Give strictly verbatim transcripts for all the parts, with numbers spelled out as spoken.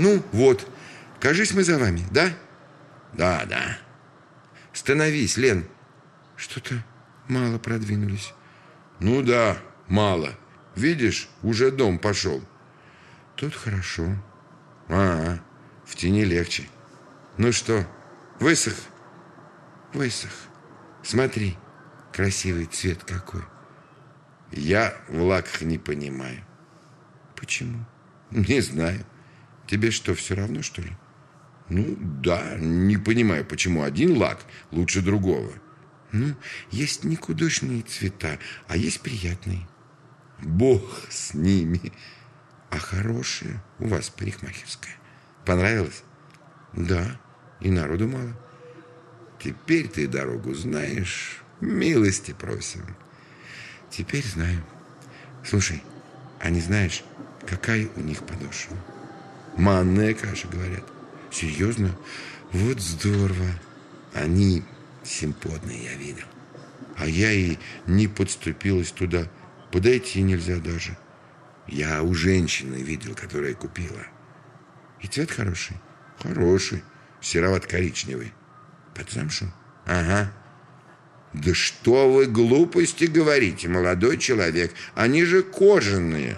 Ну, вот. Кажись, мы за вами, да? Да, да. Становись, Лен. Что-то мало продвинулись. Ну да, мало. Видишь, уже дом пошел. Тут хорошо. А, в тени легче. Ну что, высох? Высох. Смотри, красивый цвет какой. Я в лаках не понимаю. Почему? Не знаю. Тебе что, все равно, что ли? Ну, да, не понимаю, почему один лак лучше другого. Ну, есть никудышные цвета, а есть приятные. Бог с ними. А хорошие у вас парикмахерская. Понравилось? Да, и народу мало. Теперь ты дорогу знаешь, милости просим. Теперь знаю. Слушай, а не знаешь, какая у них подошва? Манная каша, говорят. Серьезно? Вот здорово. Они симпотные, я видел. А я и не подступилась туда. Подойти нельзя даже. Я у женщины видел, которая купила. И цвет хороший? Хороший. Серовато-коричневый. Под замшу? Ага. Да что вы глупости говорите, молодой человек. Они же кожаные.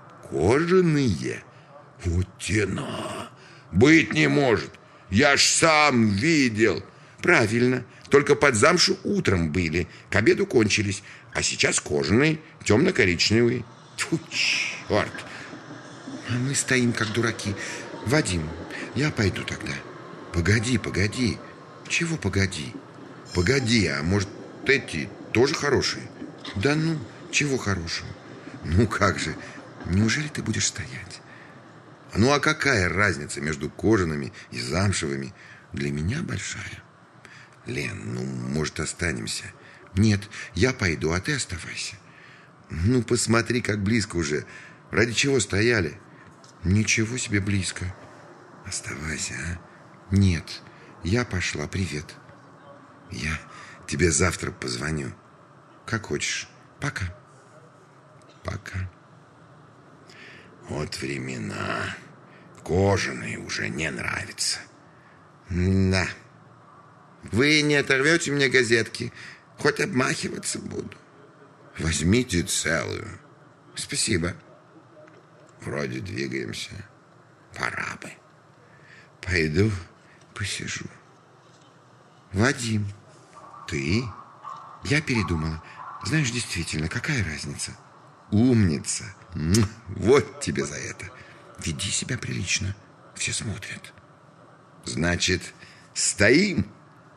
Кожаные? Вот тена. Быть не может. Я ж сам видел. Правильно. Только под замшу утром были. К обеду кончились. А сейчас кожаные, темно-коричневые. Тьфу, черт. А мы стоим, как дураки. Вадим, я пойду тогда. Погоди, погоди. Чего погоди? Погоди, а может, эти тоже хорошие? Да ну, чего хорошего? Ну как же, неужели ты будешь стоять? Ну а какая разница между кожаными и замшевыми? Для меня большая. Лен, ну, может, останемся? Нет, я пойду, а ты оставайся. Ну, посмотри, как близко уже. Ради чего стояли? Ничего себе близко. Оставайся, а? Нет, я пошла, привет. Я тебе завтра позвоню. Как хочешь. Пока. Пока. Вот времена. Кожаные уже не нравятся. Да. Вы не оторвете мне газетки? Хоть обмахиваться буду. Возьмите целую. Спасибо. Вроде двигаемся. Пора бы. Пойду посижу. Вадим, ты? Я передумала. Знаешь, действительно, какая разница? Умница. Вот тебе за это. Веди себя прилично. Все смотрят. Значит, стоим?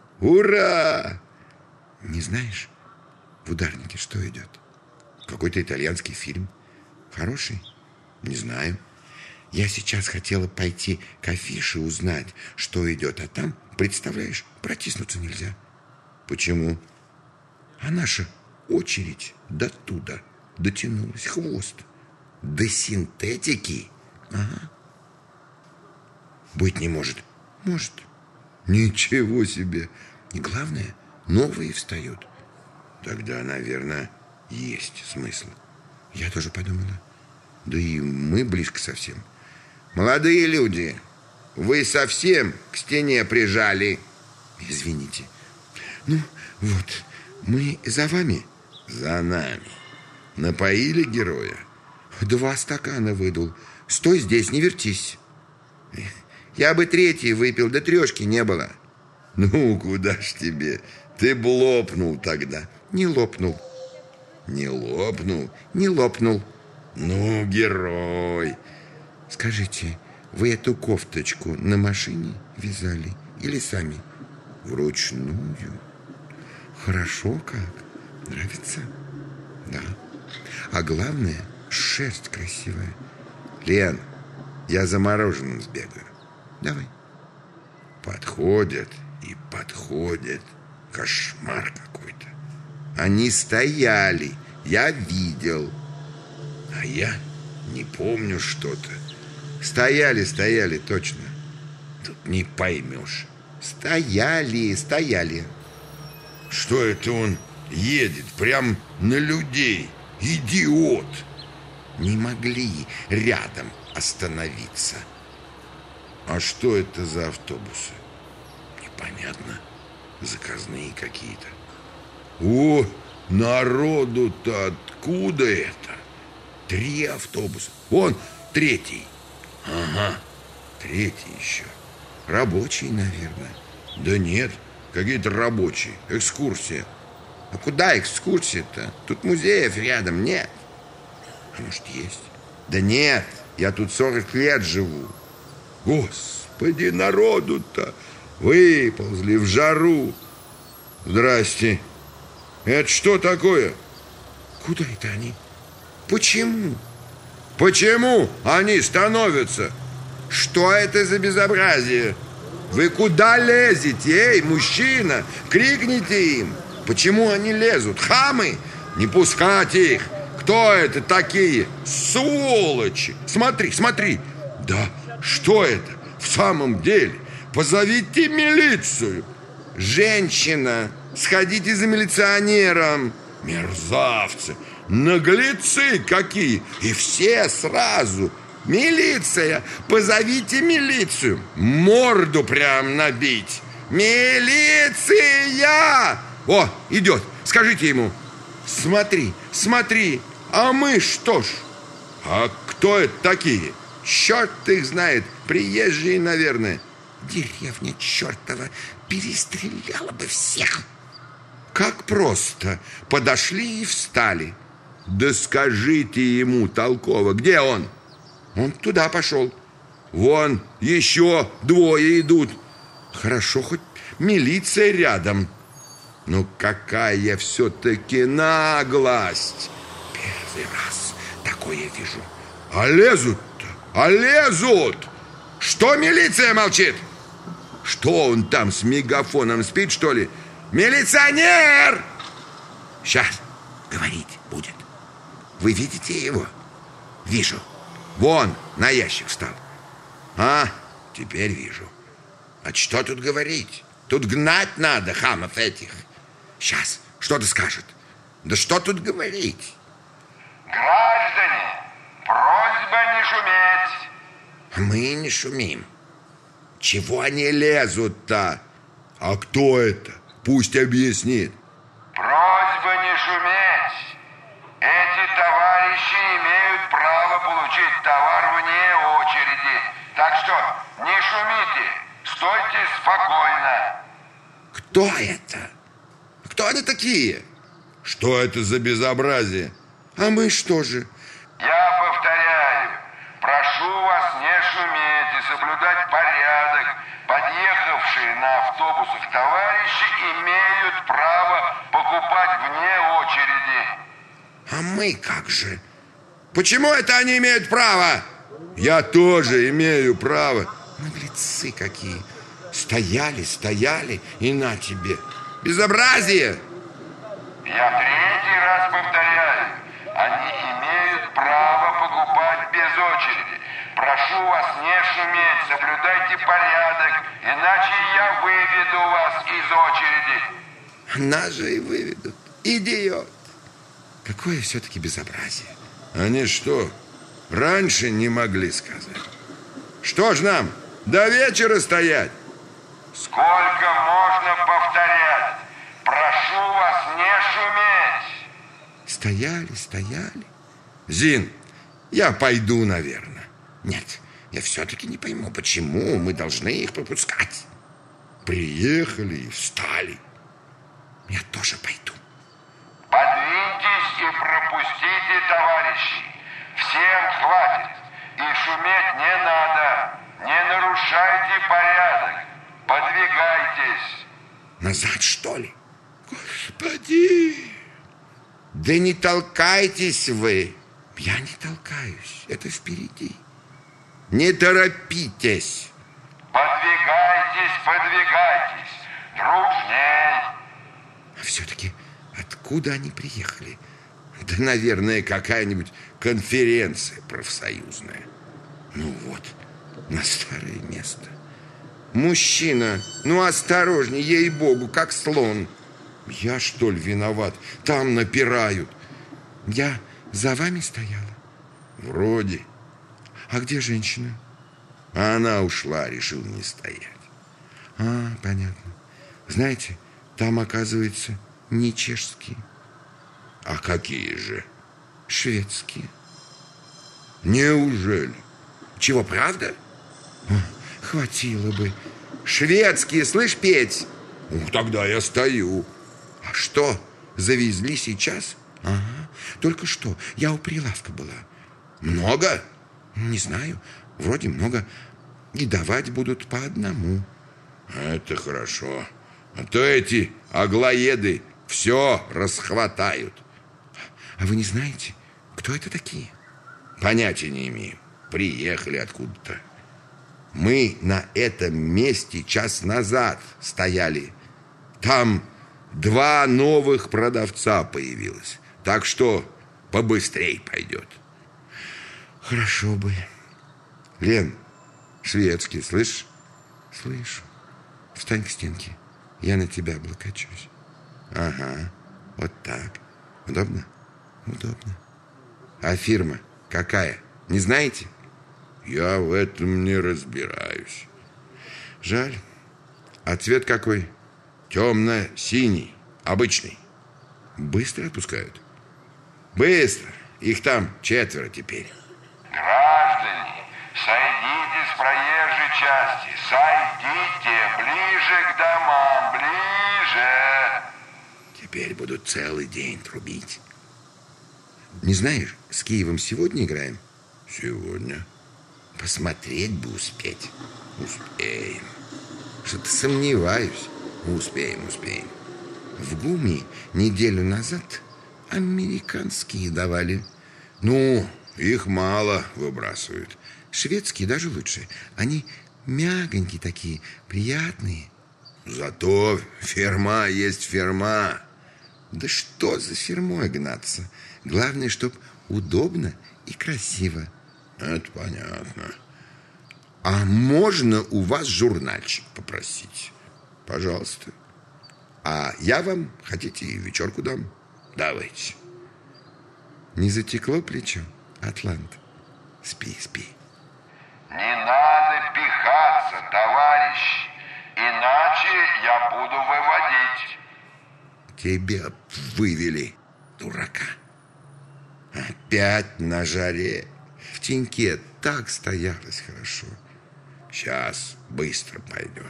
Ура! Не знаешь, в ударнике что идет? Какой-то итальянский фильм. Хороший? Не знаю. Я сейчас хотела пойти к афише узнать, что идет, а там, представляешь, протиснуться нельзя. Почему? А наша очередь до туда дотянулась, хвост. До синтетики? Ага. Быть не может. Может. Ничего себе. И главное, новые встают. Тогда, наверное, есть смысл. Я тоже подумала. Да и мы близко совсем. Молодые люди, вы совсем к стене прижали. Извините. Ну, вот, мы за вами? За нами. Напоили героя? Два стакана выдул. Стой здесь, не вертись. Я бы третий выпил, да трешки не было. Ну, куда ж тебе? Ты б лопнул тогда. Не лопнул. Не лопнул? Не лопнул. Ну, герой. Скажите, вы эту кофточку на машине вязали или сами? Вручную. Хорошо как? Нравится? Да. А главное, шерсть красивая. Лен, я за мороженым сбегаю. Давай. Подходят и подходят. Кошмар какой-то. Они стояли, я видел. А я не помню что-то. Стояли, стояли, точно. Тут не поймешь. Стояли, стояли. Что это он едет прям на людей? Идиот! Не могли рядом остановиться. А что это за автобусы? Непонятно. Заказные какие-то. О, народу-то откуда это? Три автобуса. Вон, третий. Ага, третий еще. Рабочий, наверное. Да нет, какие-то рабочие. Экскурсия. А куда экскурсия-то? Тут музеев рядом нет. А может, есть? Да нет, я тут сорок лет живу. Господи, народу-то выползли в жару. Здрасте. Это что такое? Куда это они? Почему? Почему они становятся? Что это за безобразие? Вы куда лезете, эй, мужчина? Крикните им. Почему они лезут? Хамы? Не пускать их. Кто это такие? Сволочи! Смотри, смотри. Да, что это? В самом деле? Позовите милицию. Женщина, сходите за милиционером. Мерзавцы, наглецы какие. И все сразу. Милиция, позовите милицию. Морду прям набить. Милиция! О, идет, скажите ему. Смотри, смотри, а мы что ж? А кто это такие? Черт их знает, приезжие, наверное. Деревня чертова перестреляла бы всех. Как просто. Подошли и встали. Да скажите ему толково, где он? Он туда пошел. Вон еще двое идут. Хорошо, хоть милиция рядом. Ну какая все-таки наглость. Первый раз такое вижу. А лезут-то, а лезут. Что милиция молчит? Что он там с мегафоном спит, что ли? Милиционер! Сейчас говорить будет. Вы видите его? Вижу. Вон, на ящик встал. А, теперь вижу. А что тут говорить? Тут гнать надо хамов этих. Сейчас что-то скажет. Да что тут говорить? Граждане, просьба не шуметь. Мы не шумим. Чего они лезут-то? А кто это? Пусть объяснит. Просьба не шуметь. Эти товарищи имеют право получить товар вне очереди. Так что не шумите, стойте спокойно. Кто это? Кто они такие? Что это за безобразие? А мы что же? Я повторяю, прошу вас не шуметь и соблюдать порядок. Подъехавшие на автобусах товарищи имеют право покупать вне очереди. А мы как же? Почему это они имеют право? Я тоже имею право. Наглецы какие. Стояли, стояли, и на тебе. Безобразие! Я третий раз повторяю, они имеют право покупать без очереди. Прошу вас не шуметь, соблюдайте порядок, иначе я выведу вас из очереди. Нас же и выведут. Идиот. Какое все-таки безобразие. Они что, раньше не могли сказать? Что ж нам, до вечера стоять? Сколько можно повторять? Прошу вас не шуметь. Стояли, стояли. Зин, я пойду, наверное. Нет, я все-таки не пойму, почему мы должны их пропускать. Приехали и встали. Я тоже пойду. Подвиньтесь и пропустите, товарищи. Всем хватит. И шуметь не надо. Не нарушайте порядок. Подвигайтесь. Назад, что ли? Господи! Да не толкайтесь вы. Я не толкаюсь. Это впереди. Не торопитесь. Подвигайтесь, подвигайтесь. Дружней. А все-таки откуда они приехали? Да, наверное, какая-нибудь конференция профсоюзная. Ну вот, на старое место. Мужчина, ну осторожней, ей-богу, как слон. Я, что ли, виноват? Там напирают. Я за вами стояла? Вроде. А где женщина? А она ушла, решил не стоять. А, понятно. Знаете, там, оказывается, не чешские. А какие же? Шведские. Неужели? Чего, правда? О, хватило бы. Шведские, слышь, Петь? Ух, тогда я стою. А что, завезли сейчас? Ага, только что, я у прилавка была. Много? Не знаю, вроде много. И давать будут по одному. Это хорошо. А то эти аглоеды все расхватают. А вы не знаете, кто это такие? Понятия не имею. Приехали откуда-то. Мы на этом месте час назад стояли. Там два новых продавца появилось. Так что побыстрей пойдет. Хорошо бы. Лен, шведский, слышишь? Слышу. Встань к стенке. Я на тебя облокочусь. Ага, вот так. Удобно? Удобно. А фирма какая? Не знаете? Я в этом не разбираюсь. Жаль. А цвет какой? Темно-синий. Обычный. Быстро отпускают? Быстро. Их там четверо теперь. Граждане, сойдите с проезжей части. Сойдите ближе к домам. Ближе. Теперь будут целый день трубить. Не знаешь, с Киевом сегодня играем? Сегодня. Посмотреть бы успеть. Успеем. Что-то сомневаюсь. Успеем, успеем. В ГУМе неделю назад американские давали. Ну, их мало выбрасывают. Шведские даже лучше. Они мягонькие такие, приятные. Зато ферма есть ферма. Да что за фермой гнаться? Главное, чтоб удобно и красиво. Это понятно. А можно у вас журнальчик попросить? Пожалуйста. А я вам, хотите, и вечерку дам? Давайте. Не затекло плечо, Атлант? Спи, спи. Не надо пихаться, товарищ, иначе я буду выводить. Тебя вывели, дурака. Опять на жаре. В теньке так стоялось хорошо. Сейчас быстро пойдет.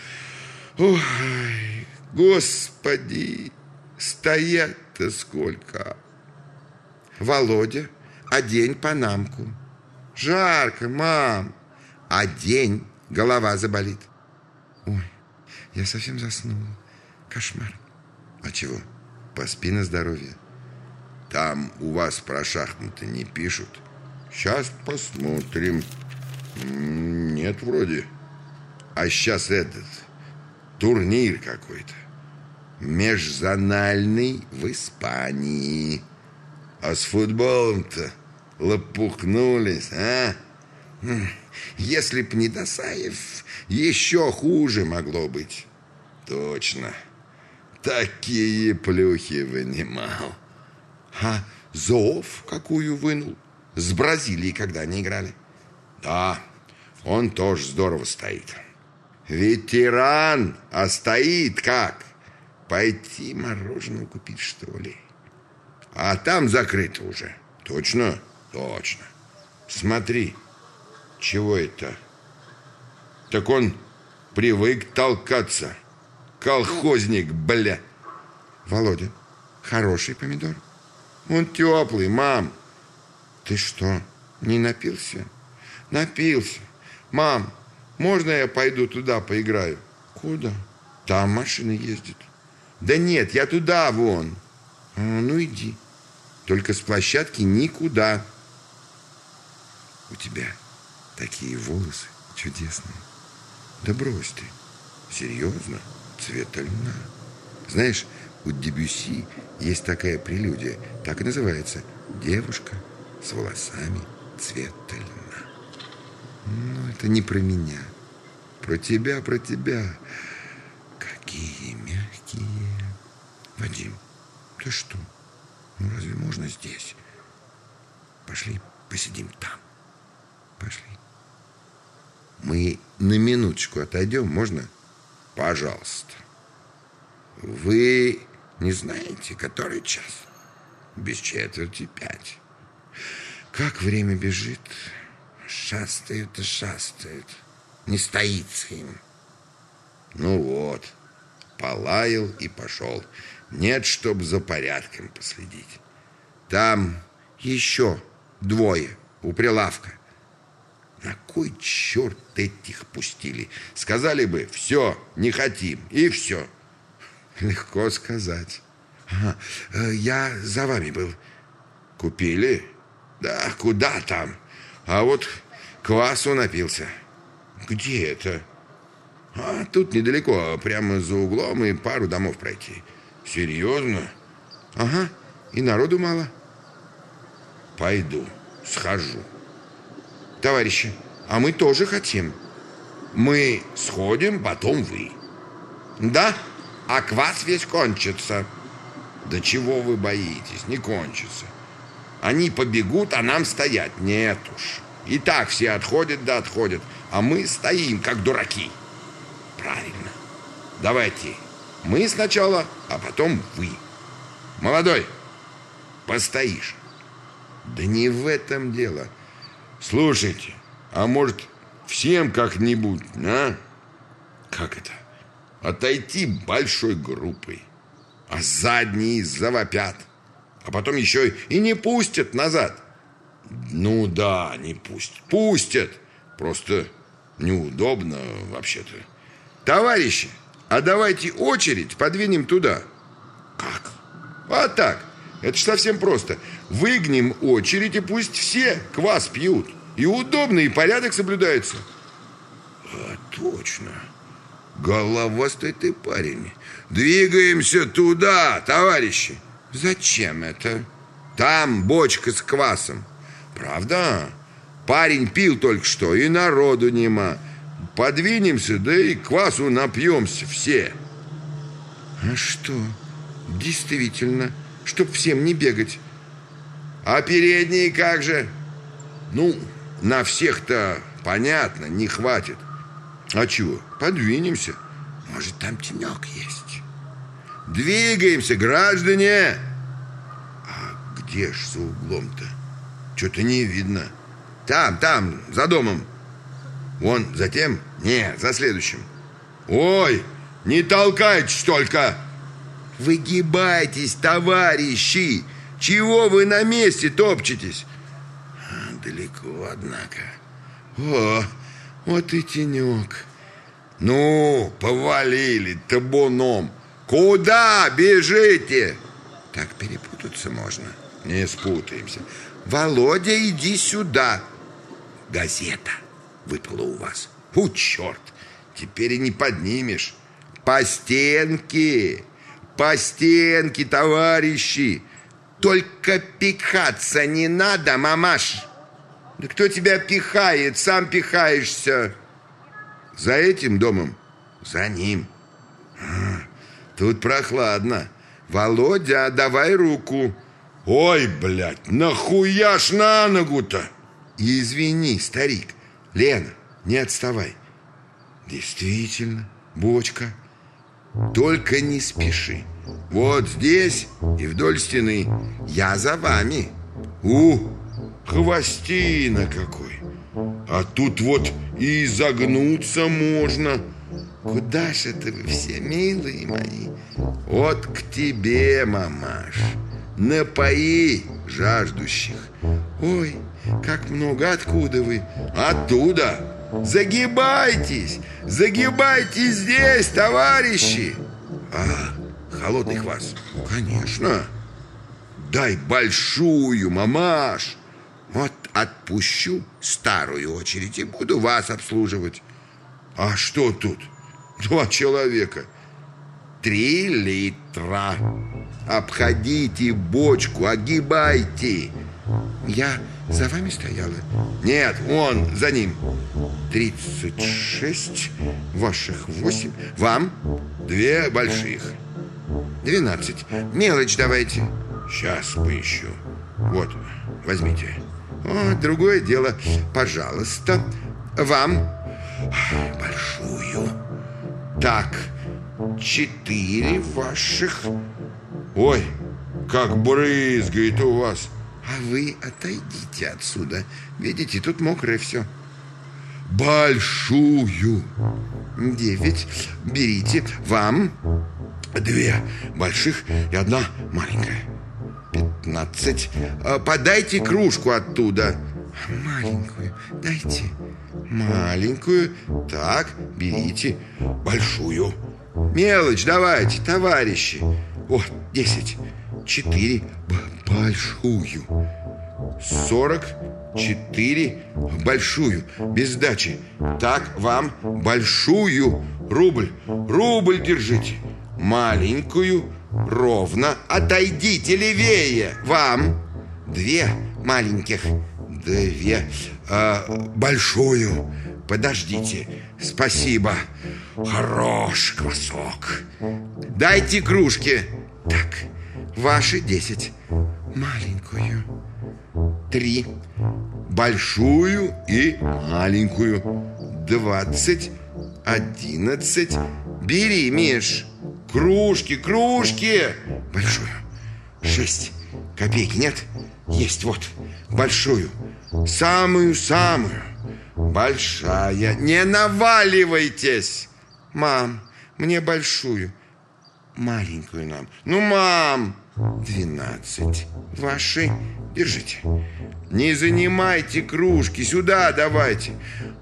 Ой, господи, стоять-то сколько. Володя, одень панамку. Жарко, мам. Одень, голова заболит. Ой, я совсем заснула. Кошмар. А чего? Поспи на здоровье. Там у вас про шахматы не пишут? Сейчас посмотрим. Нет, вроде. А сейчас этот турнир какой-то. Межзональный в Испании. А с футболом-то лопухнулись, а? Если б не Досаев, еще хуже могло быть. Точно. Такие плюхи вынимал. А Зов какую вынул? С Бразилией когда не играли? Да, он тоже здорово стоит. Ветеран, а стоит как? Пойти мороженое купить, что ли? А там закрыто уже. Точно? Точно. Смотри, чего это? Так он привык толкаться. Колхозник, бля. Володя, хороший помидор. Он теплый, мам. Ты что, не напился? Напился. Мам, можно я пойду туда поиграю? Куда? Там машина ездит. Да нет, я туда вон. А, ну иди. Только с площадки никуда. У тебя такие волосы чудесные. Да брось ты. Серьезно? Цвета льна. Знаешь, у Дебюсси есть такая прелюдия. Так и называется. Девушка с волосами цвета льна. Ну, это не про меня. Про тебя, про тебя. Какие мягкие. Вадим, ты что? Ну, разве можно здесь? Пошли посидим там. Пошли. Мы на минуточку отойдем, можно? Пожалуйста. Вы не знаете, который час? Без четверти пять. Как время бежит. Шастают и шастают. Не стоится им. Ну вот, полаял и пошел. Нет, чтоб за порядком последить. Там еще двое у прилавка. На кой черт этих пустили? Сказали бы, все, не хотим, и все. Легко сказать. Ага, я за вами был. Купили? Да, куда там? А вот квасу напился. Где это? А тут недалеко, прямо за углом, и пару домов пройти. Серьезно? Ага, и народу мало. Пойду, схожу. Товарищи, а мы тоже хотим. Мы сходим, потом вы. Да, а квас весь кончится. Да чего вы боитесь, не кончится. Они побегут, а нам стоять. Нет уж. И так все отходят да отходят, а мы стоим, как дураки. Правильно. Давайте мы сначала, а потом вы. Молодой, постоишь. Да не в этом дело. Слушайте, а может всем как-нибудь, а? Как это? Отойти большой группой, а задние завопят, а потом еще и не пустят назад. Ну да, не пустят. Пустят. Просто неудобно вообще-то. Товарищи, а давайте очередь подвинем туда. Как? А так, это ж совсем просто. Выгнем очередь, и пусть все квас пьют. И удобно, и порядок соблюдается. А, точно. Головастый ты парень. Двигаемся туда, товарищи. Зачем это? Там бочка с квасом. Правда? Парень пил только что, и народу нема. Подвинемся, да и квасу напьемся все. А что? Действительно, чтоб всем не бегать. А передние как же? Ну, на всех-то, понятно, не хватит. А чего? Подвинемся. Может, там тенек есть. Двигаемся, граждане. А где ж за углом-то? Что-то не видно. Там, там, за домом. Вон, за тем? Нет, за следующим. Ой, не толкайтесь только. Выгибайтесь, товарищи. Чего вы на месте топчетесь? А, далеко, однако. О, вот и тенек. Ну, повалили табуном. Куда бежите? Так перепутаться можно. Не спутаемся. Володя, иди сюда. Газета выпала у вас. У, черт, теперь и не поднимешь. По стенке, по стенке, товарищи. Только пихаться не надо, мамаш. Да кто тебя пихает? Сам пихаешься. За этим домом? За ним. А, тут прохладно. Володя, давай руку. Ой, блядь, нахуя ж на ногу-то? Извини, старик. Лена, не отставай. Действительно, бочка. Только не спеши. Вот здесь и вдоль стены. Я за вами. У, хвостина какой. А тут вот и изогнуться можно. Куда ж это вы все, милые мои? Вот к тебе, мамаш. Напои жаждущих. Ой, как много. Откуда вы? Оттуда. Загибайтесь. Загибайтесь здесь, товарищи. А, холодный квас. Конечно. Дай большую, мамаш. Вот отпущу старую очередь и буду вас обслуживать. А что тут? Два человека. Три литра. Обходите бочку, огибайте. Я за вами стояла? Нет, он за ним. Тридцать шесть. Ваших восемь. Вам две больших. Двенадцать. Мелочь давайте. Сейчас поищу. Вот, возьмите. О, другое дело. Пожалуйста. Вам большую. Так, четыре ваших. Ой, как брызгает у вас. А вы отойдите отсюда. Видите, тут мокрое все. Большую. Девять. Берите. Вам две больших и одна маленькая. Пятнадцать. Подайте кружку оттуда. Маленькую дайте. Маленькую. Так, берите. Большую. Мелочь давайте, товарищи. Вот, десять. Четыре. Большую. Сорок четыре. Большую. Без сдачи. Так, вам большую. Рубль. Рубль держите. Маленькую. Ровно. Отойдите левее. Вам две маленьких. Две. А, большую. Подождите. Спасибо. Хорош квасок. Дайте кружки. Так, ваши десять. Маленькую. Три. Большую и маленькую. Двадцать. Одиннадцать. Бери, Миш. Кружки, кружки. Большую. Шесть. Копейки нет? Есть, вот. Большую. Самую-самую. Большая. Не наваливайтесь. Мам, мне большую. Маленькую нам. Ну, мам. Двенадцать. Ваши. Держите. Не занимайте кружки. Сюда давайте.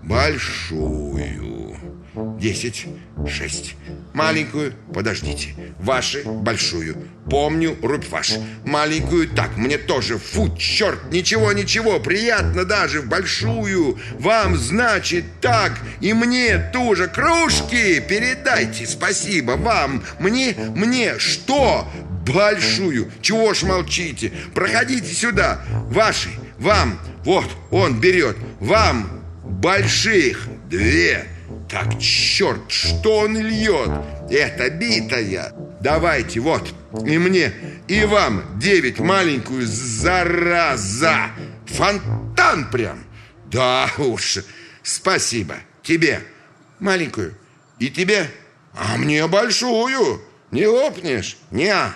Большую. Десять. Шесть. Маленькую. Подождите. Ваши. Большую. Помню. Рубь ваш. Маленькую. Так, мне тоже. Фу, черт. Ничего, ничего. Приятно даже. В большую. Вам, значит, так. И мне тоже. Кружки. Передайте. Спасибо. Вам. Мне. Мне. Что? Большую. Чего ж молчите? Проходите сюда. Ваши. Вам. Вот. Он берет. Вам. Больших. Две. Так, черт, что он льет? Это битая. Давайте, вот, и мне, и вам девять маленькую, зараза. Фонтан прям. Да уж, спасибо. Тебе маленькую. И тебе? А мне большую. Не лопнешь? Неа.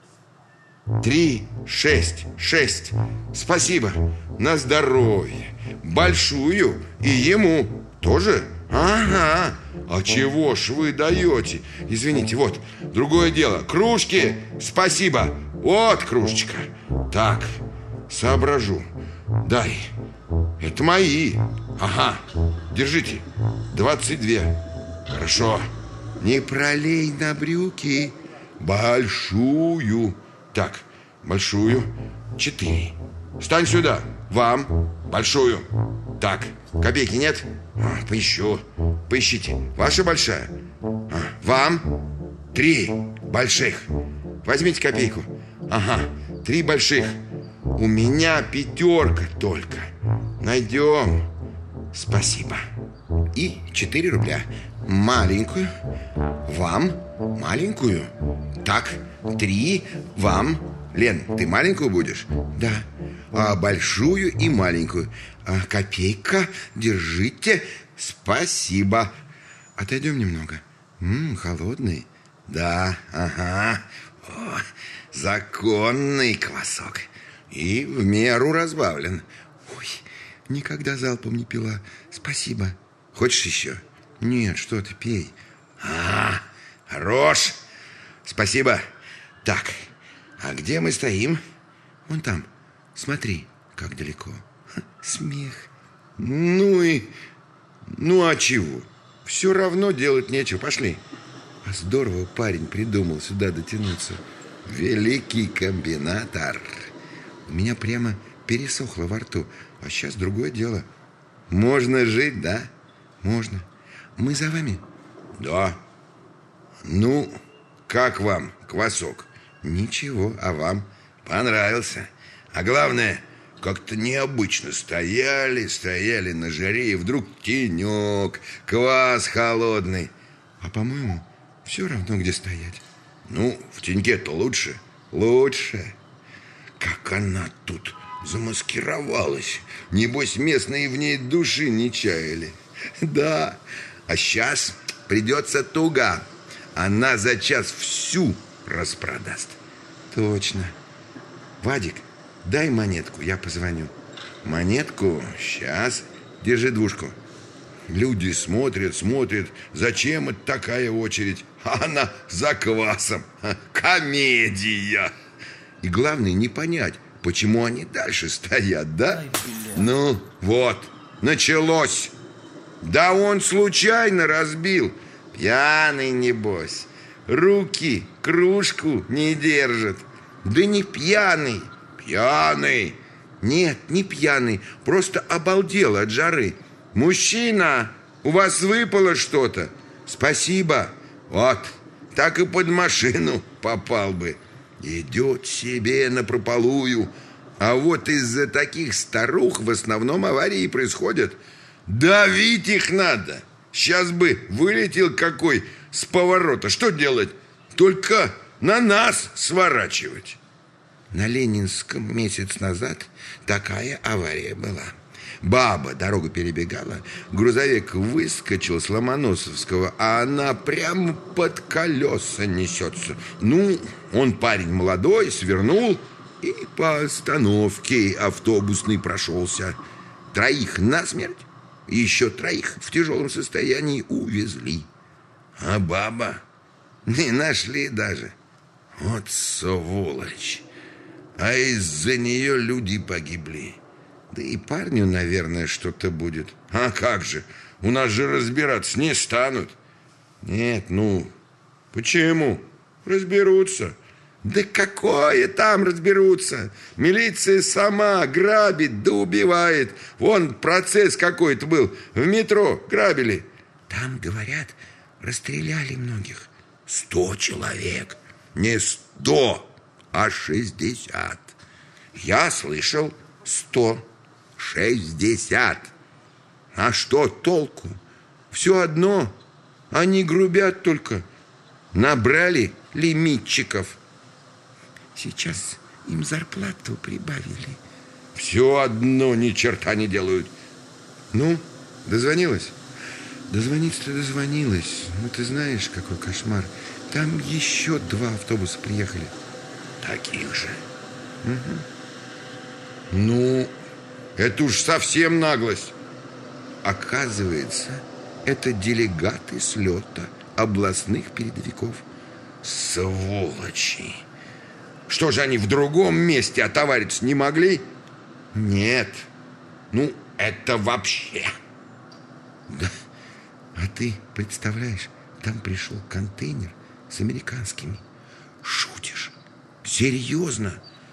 Три, шесть, шесть. Спасибо. На здоровье. Большую и ему тоже. Ага, а чего ж вы даете? Извините, вот, другое дело. Кружки, спасибо. Вот кружечка. Так, соображу. Дай. Это мои. Ага, держите. Двадцать две. Хорошо. Не пролей на брюки. Большую. Так, большую. Четыре. Стань сюда. Вам. Большую. Так, копейки нет? А, поищу. Поищите. Ваша большая? А, вам? Три больших. Возьмите копейку. Ага, три больших. У меня пятерка только. Найдем. Спасибо. И четыре рубля. Маленькую. Вам? Маленькую. Так, три. Вам. Лен, ты маленькую будешь? Да. А большую и маленькую. А копейка, держите. Спасибо. Отойдем немного. Ммм, холодный. Да, ага. О, законный квасок. И в меру разбавлен. Ой, никогда залпом не пила. Спасибо. Хочешь еще? Нет, что ты, пей. А, хорош. Спасибо. Так, а где мы стоим? Вон там. Смотри, как далеко. Ха, смех. Ну и... Ну а чего? Все равно делать нечего. Пошли. А здорово парень придумал сюда дотянуться. Великий комбинатор. У меня прямо пересохло во рту. А сейчас другое дело. Можно жить, да? Можно. Мы за вами? Да. Ну, как вам квасок? Ничего, а вам? Понравился. А главное, как-то необычно стояли, стояли на жаре, и вдруг тенек, квас холодный. А, по-моему, все равно, где стоять. Ну, в теньке-то лучше. Лучше. Как она тут замаскировалась. Небось, местные в ней души не чаяли. Да, а сейчас придется туго. Она за час всю распродаст. Точно. Вадик, дай монетку, я позвоню. Монетку? Сейчас. Держи двушку. Люди смотрят, смотрят. Зачем это такая очередь? А она за квасом. Комедия. И главное не понять, почему они дальше стоят, да? Ай, ну, вот, началось. Да он случайно разбил. Пьяный, небось. Руки кружку не держит. Да не пьяный. Пьяный. Нет, не пьяный. Просто обалдел от жары. Мужчина, у вас выпало что-то? Спасибо. Вот, так и под машину попал бы. Идет себе напропалую. А вот из-за таких старух в основном аварии происходят. Давить их надо. Сейчас бы вылетел какой с поворота. Что делать? Только на нас сворачивать. На Ленинском месяц назад такая авария была. Баба дорогу перебегала, грузовик выскочил с Ломоносовского, а она прямо под колеса несется. Ну, он парень молодой, свернул и по остановке автобусный прошелся. Троих насмерть, еще троих в тяжелом состоянии увезли. А баба не нашли даже. Вот сволочь. А из-за нее люди погибли. Да и парню, наверное, что-то будет. А как же? У нас же разбираться не станут. Нет, ну, почему? Разберутся. Да какое там разберутся? Милиция сама грабит да убивает. Вон процесс какой-то был. В метро грабили. Там, говорят, расстреляли многих. Сто человек. Не сто, а шестьдесят. Я слышал сто. Шестьдесят. А что толку? Все одно. Они грубят только. Набрали лимитчиков. Сейчас им зарплату прибавили. Все одно ни черта не делают. Ну, дозвонилась? Дозвониться-то дозвонилась. Ну, ты знаешь, какой кошмар. Там еще два автобуса приехали. Таких же. Угу. Ну... это уж совсем наглость. Оказывается, это делегаты слета областных передовиков. Сволочи. Что же они в другом месте отовариться не могли? Нет. Ну, это вообще. Да. А ты представляешь, там пришел контейнер с американскими. Шутишь? Серьезно?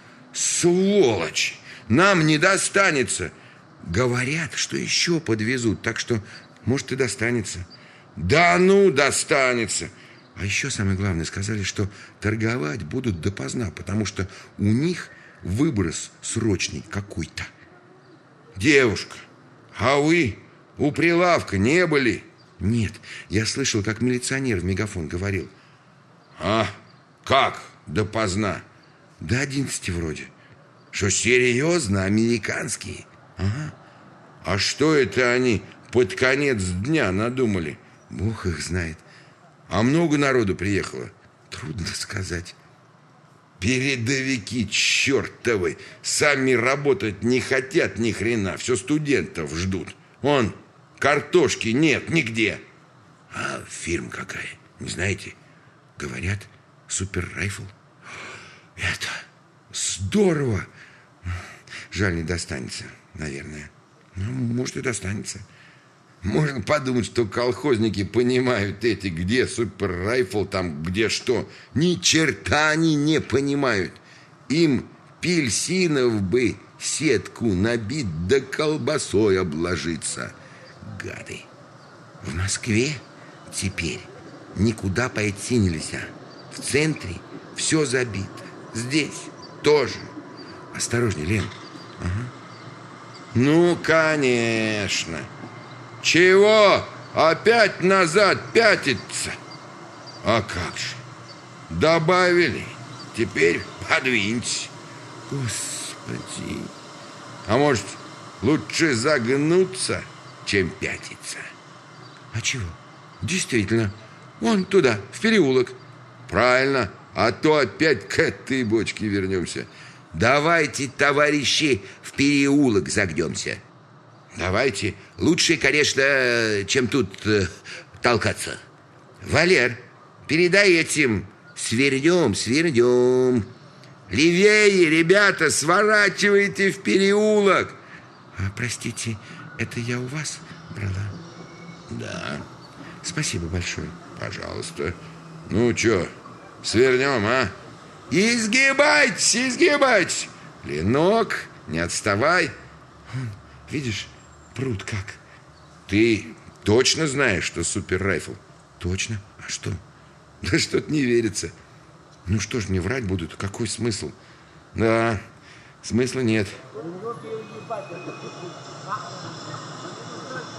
Сволочи. Нам не достанется. Говорят, что еще подвезут, так что, может, и достанется. Да ну, достанется. А еще самое главное, сказали, что торговать будут допоздна, потому что у них выброс срочный какой-то. Девушка, а вы у прилавка не были? Нет, я слышал, как милиционер в мегафон говорил. А как допоздна? До одиннадцати вроде. Что, серьезно, американские? Ага. А что это они под конец дня надумали? Бог их знает. А много народу приехало? Трудно сказать. Передовики чертовы. Сами работать не хотят ни хрена. Все студентов ждут. Вон, картошки нет нигде. А фирма какая? Не знаете? Говорят, Супер Райфл. Это здорово. Жаль, не достанется, наверное. Ну, может, и достанется. Можно подумать, что колхозники понимают эти, где Супер Райфл, там где что. Ни черта они не понимают. Им пельсинов бы сетку набить да колбасой обложиться. Гады. В Москве теперь никуда пойти нельзя. В центре все забито. Здесь тоже. Осторожней, Лен. Ага. Ну, конечно. Чего опять назад пятиться? А как же? Добавили. Теперь подвиньте. Господи. А может, лучше загнуться, чем пятиться? А чего? Действительно, вон туда, в переулок. Правильно, а то опять к этой бочке вернемся. Давайте, товарищи, в переулок загнемся. Давайте. Лучше, конечно, чем тут э, толкаться. Валер, передай этим. Свернем, свернем. Левее, ребята, сворачивайте в переулок. А, простите, это я у вас брала? Да. Спасибо большое. Пожалуйста. Ну, что, свернем, а? Изгибайтесь, изгибайтесь. Ленок, не отставай. Видишь, пруд как? Ты точно знаешь, что супер-райфл? Точно. А что? Да что-то не верится. Ну что ж мне врать будут? Какой смысл? Да, смысла нет.